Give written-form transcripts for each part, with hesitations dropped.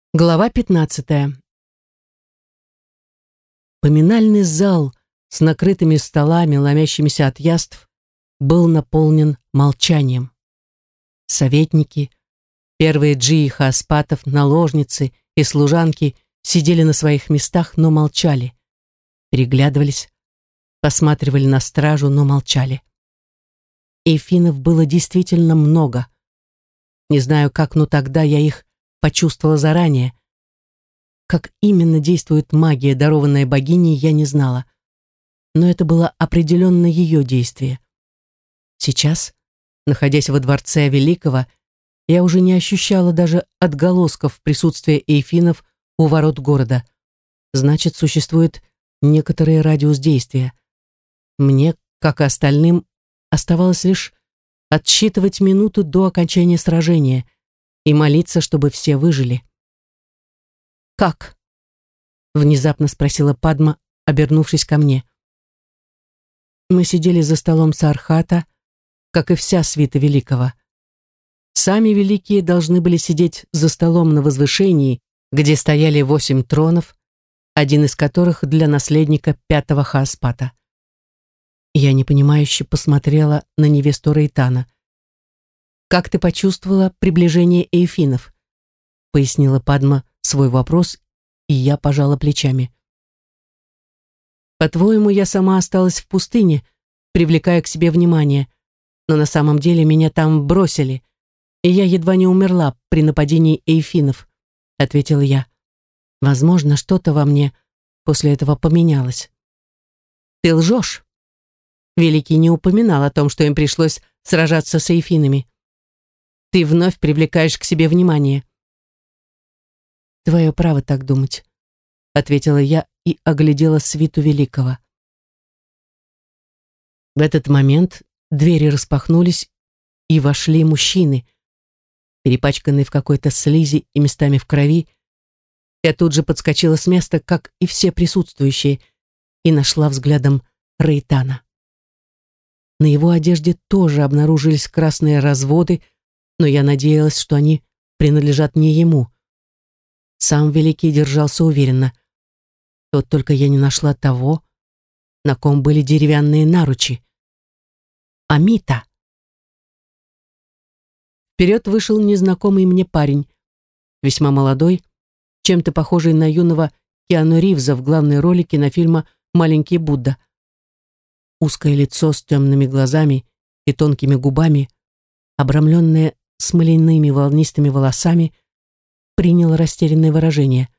Глава 15. Поминальный зал с накрытыми столами, ломящимися от яств, был наполнен молчанием. Советники, первые джии Хаоспатов, наложницы и служанки сидели на своих местах, но молчали. Переглядывались, посматривали на стражу, но молчали. Эйфинов было действительно много. Не знаю как, но тогда я их почувствовала заранее. Как именно действует магия, дарованная богиней, я не знала. Но это было определенно ее действие. Сейчас, находясь во дворце Великого, я уже не ощущала даже отголосков присутствия эйфинов у ворот города. Значит, существует некоторый радиус действия. Мне, как и остальным, оставалось лишь отсчитывать минуту до окончания сражения и молиться, чтобы все выжили. «Как?» — внезапно спросила Падма, обернувшись ко мне. Мы сидели за столом Саархата, как и вся свита Великого. Сами Великие должны были сидеть за столом на возвышении, где стояли 8 тронов, один из которых для наследника 5-го Хаоспата. Я непонимающе посмотрела на невесту Рейтана. «Как ты почувствовала приближение эйфинов?» — пояснила Падма свой вопрос, и я пожала плечами. «По-твоему, я сама осталась в пустыне, привлекая к себе внимание, но на самом деле меня там бросили, и я едва не умерла при нападении эйфинов», — ответила я. «Возможно, что-то во мне после этого поменялось». «Ты лжешь?» Великий не упоминал о том, что им пришлось сражаться с эйфинами. «Ты вновь привлекаешь к себе внимание». «Твое право так думать», — ответила я и оглядела свиту Великого. В этот момент двери распахнулись, и вошли мужчины, перепачканные в какой-то слизи и местами в крови. Я тут же подскочила с места, как и все присутствующие, и нашла взглядом Рейтана. На его одежде тоже обнаружились красные разводы, но я надеялась, что они принадлежат не ему. Сам Великий держался уверенно. Вот только я не нашла того, на ком были деревянные наручи. Амита. Вперед вышел незнакомый мне парень, весьма молодой, чем-то похожий на юного Киану Ривза в главной роли кинофильма «Маленький Будда». Узкое лицо с темными глазами и тонкими губами, обрамленное смоляными волнистыми волосами, приняло растерянное выражение.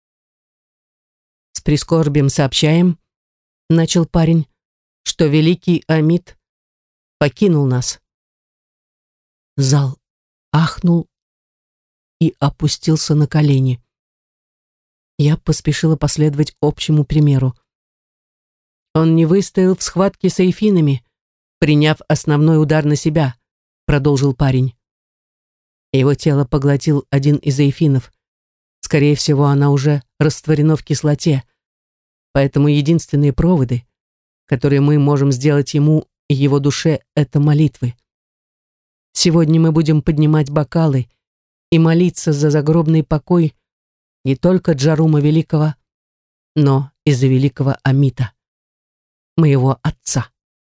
«С прискорбием сообщаем», — начал парень, «что великий Амит покинул нас». Зал ахнул и опустился на колени. Я поспешила последовать общему примеру. «Он не выстоял в схватке с эйфинами, приняв основной удар на себя», — продолжил парень. Его тело поглотил один из эйфинов. Скорее всего, она уже растворена в кислоте, поэтому единственные проводы, которые мы можем сделать ему и его душе, это молитвы. Сегодня мы будем поднимать бокалы и молиться за загробный покой не только Джарума Великого, но и за великого Амита, моего отца.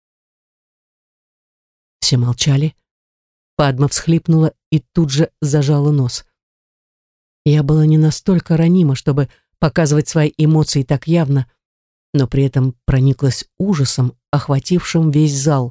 Все молчали. Падма всхлипнула и тут же зажала нос. Я была не настолько ранима, чтобы показывать свои эмоции так явно, но при этом прониклась ужасом, охватившим весь зал.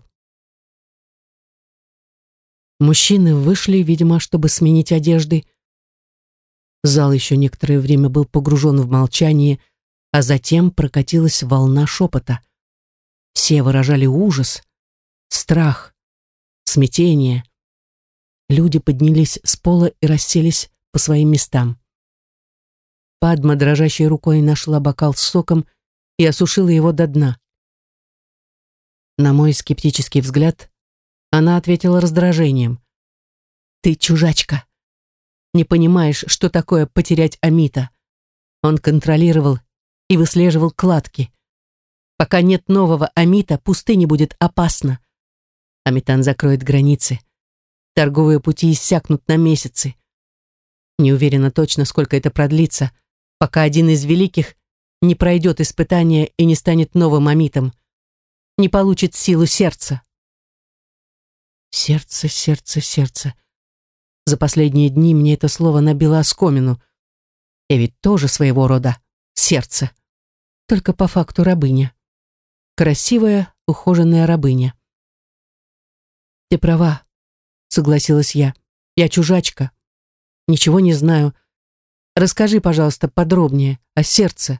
Мужчины вышли, видимо, чтобы сменить одежды. Зал еще некоторое время был погружен в молчание, а затем прокатилась волна шепота. Все выражали ужас, страх, смятение. Люди поднялись с пола и расселись по своим местам. Падма дрожащей рукой нашла бокал с соком и осушила его до дна. На мой скептический взгляд она ответила раздражением. «Ты чужачка. Не понимаешь, что такое потерять Амита. Он контролировал и выслеживал кладки. Пока нет нового Амита, пустыне будет опасно. Амитан закроет границы. Торговые пути иссякнут на месяцы. Не уверена точно, сколько это продлится, пока один из великих не пройдет испытание и не станет новым Амитом, не получит силу сердца. Сердце, сердце, сердце. За последние дни мне это слово набило оскомину. Я ведь тоже своего рода сердце, только по факту рабыня. Красивая, ухоженная рабыня. «Ты права», — согласилась я. «Я чужачка. Ничего не знаю. Расскажи, пожалуйста, подробнее о сердце».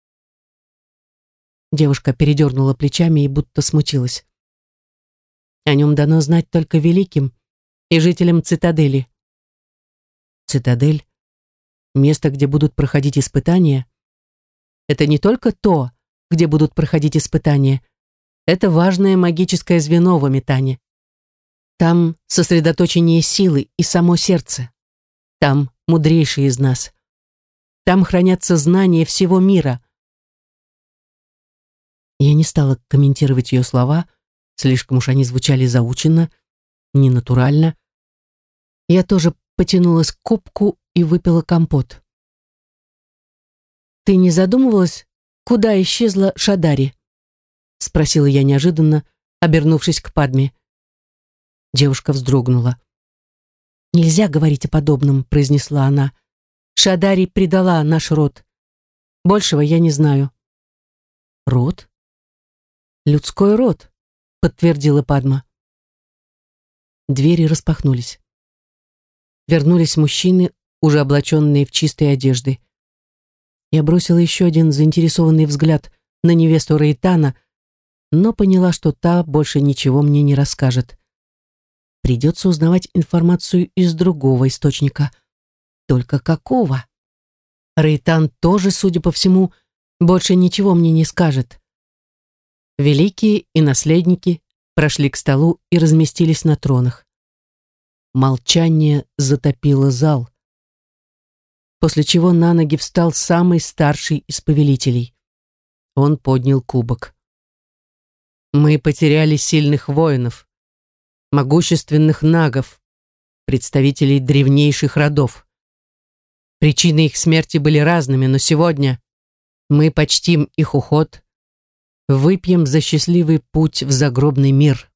Девушка передернула плечами и будто смутилась. «О нем дано знать только великим и жителям цитадели». «Цитадель? Место, где будут проходить испытания?» «Это не только то, где будут проходить испытания. Это важное магическое звено в Амитане. Там сосредоточение силы и само сердце. Там мудрейший из нас. Там хранятся знания всего мира». Я не стала комментировать ее слова, слишком уж они звучали заученно, ненатурально. Я тоже потянулась к кубку и выпила компот. «Ты не задумывалась, куда исчезла Шадари?» — спросила я неожиданно, обернувшись к Падме. Девушка вздрогнула. «Нельзя говорить о подобном», — произнесла она. «Шадари предала наш род. Большего я не знаю». «Род?» «Людской род», — подтвердила Падма. Двери распахнулись. Вернулись мужчины, уже облаченные в чистые одежды. Я бросила еще один заинтересованный взгляд на невесту Рейтана, но поняла, что та больше ничего мне не расскажет. Придется узнавать информацию из другого источника. Только какого? Рейтан тоже, судя по всему, больше ничего мне не скажет. Великие и наследники прошли к столу и разместились на тронах. Молчание затопило зал, после чего на ноги встал самый старший из повелителей. Он поднял кубок. «Мы потеряли сильных воинов, могущественных нагов, представителей древнейших родов. Причины их смерти были разными, но сегодня мы почтим их уход, выпьем за счастливый путь в загробный мир».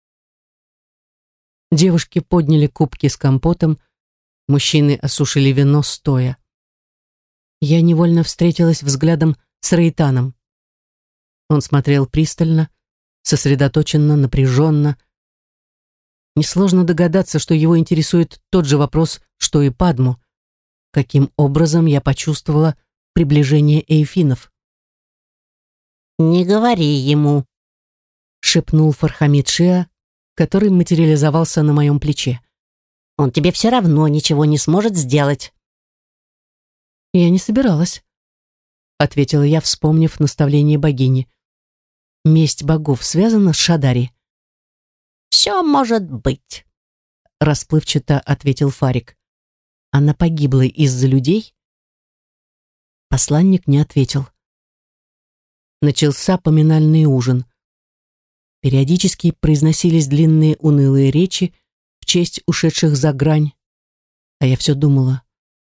Девушки подняли кубки с компотом, мужчины осушили вино стоя. Я невольно встретилась взглядом с Рейтаном. Он смотрел пристально, сосредоточенно, напряженно. Несложно догадаться, что его интересует тот же вопрос, что и Падму. Каким образом я почувствовала приближение эйфинов? «Не говори ему», — шепнул Фархамид Шиа, который материализовался на моем плече. «Он тебе все равно ничего не сможет сделать». «Я не собиралась», — ответила я, вспомнив наставление богини. «Месть богов связана с Шадари?» «Все может быть», — расплывчато ответил Фарик. «Она погибла из-за людей?» Посланник не ответил. Начался поминальный ужин. Периодически произносились длинные унылые речи в честь ушедших за грань. А я все думала.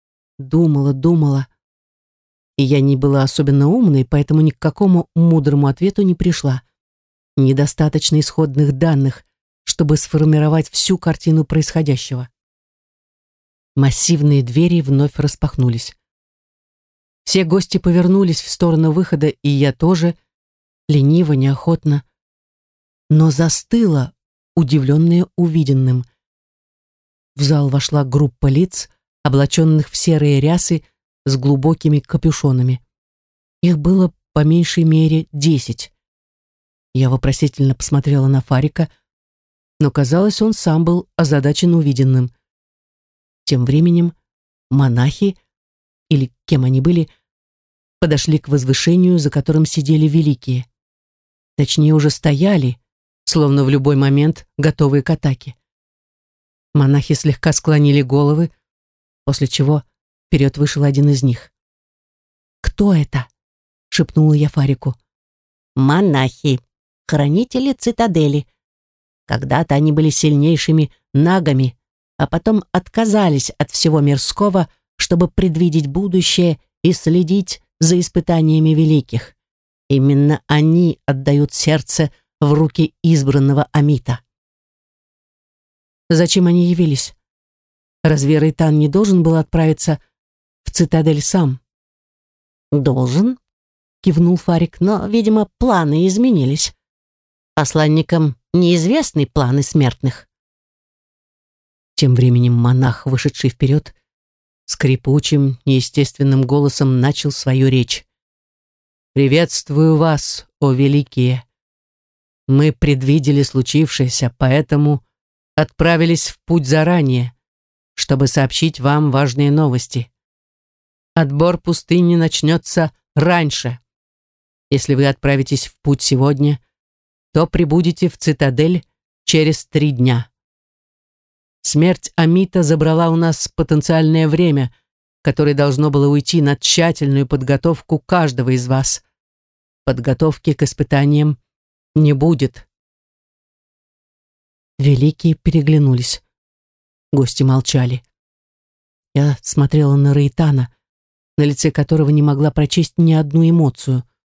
И я не была особенно умной, поэтому ни к какому мудрому ответу не пришла. Недостаточно исходных данных, чтобы сформировать всю картину происходящего. Массивные двери вновь распахнулись. Все гости повернулись в сторону выхода, и я тоже, лениво, неохотно, но застыла, удивленная увиденным. В зал вошла группа лиц, облаченных в серые рясы с глубокими капюшонами. Их было по меньшей мере 10. Я вопросительно посмотрела на Фарика, но, казалось, он сам был озадачен увиденным. Тем временем монахи, или кем они были, подошли к возвышению, за которым сидели великие. Точнее, уже стояли, словно в любой момент готовые к атаке. Монахи слегка склонили головы, после чего вперед вышел один из них. «Кто это?» — шепнула я Фарику. «Монахи, хранители цитадели. Когда-то они были сильнейшими нагами, а потом отказались от всего мирского, чтобы предвидеть будущее и следить за испытаниями великих. Именно они отдают сердце в руки избранного Амита. Зачем они явились? Разве Рейтан не должен был отправиться в цитадель сам? «Должен», — кивнул Фарик, «но, видимо, планы изменились. Посланникам неизвестны планы смертных». Тем временем монах, вышедший вперед, скрипучим, неестественным голосом начал свою речь. «Приветствую вас, о великие! Мы предвидели случившееся, поэтому отправились в путь заранее, чтобы сообщить вам важные новости. Отбор пустыни начнется раньше. Если вы отправитесь в путь сегодня, то прибудете в цитадель через 3 дня. Смерть Амита забрала у нас потенциальное время, которое должно было уйти на тщательную подготовку каждого из вас. Подготовки к испытаниям не будет». Великие переглянулись. Гости молчали. Я смотрела на Рейтана, на лице которого не могла прочесть ни одну эмоцию.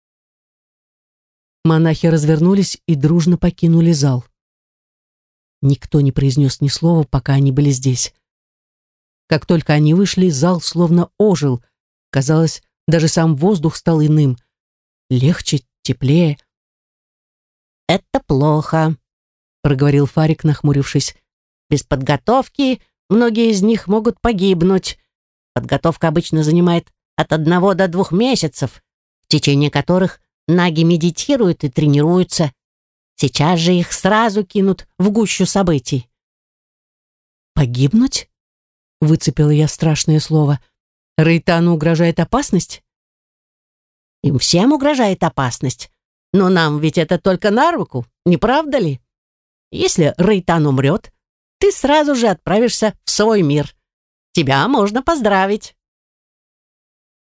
Монахи развернулись и дружно покинули зал. Никто не произнес ни слова, пока они были здесь. Как только они вышли, зал словно ожил. Казалось, даже сам воздух стал иным. Легче, теплее. «Это плохо», — проговорил Фарик, нахмурившись. «Без подготовки многие из них могут погибнуть. Подготовка обычно занимает от 1 до 2 месяцев, в течение которых наги медитируют и тренируются. Сейчас же их сразу кинут в гущу событий». «Погибнуть?» — выцепила я страшное слово. «Рейтану угрожает опасность?» «Им всем угрожает опасность. Но нам ведь это только на руку, не правда ли? Если Рейтан умрет, ты сразу же отправишься в свой мир. Тебя можно поздравить».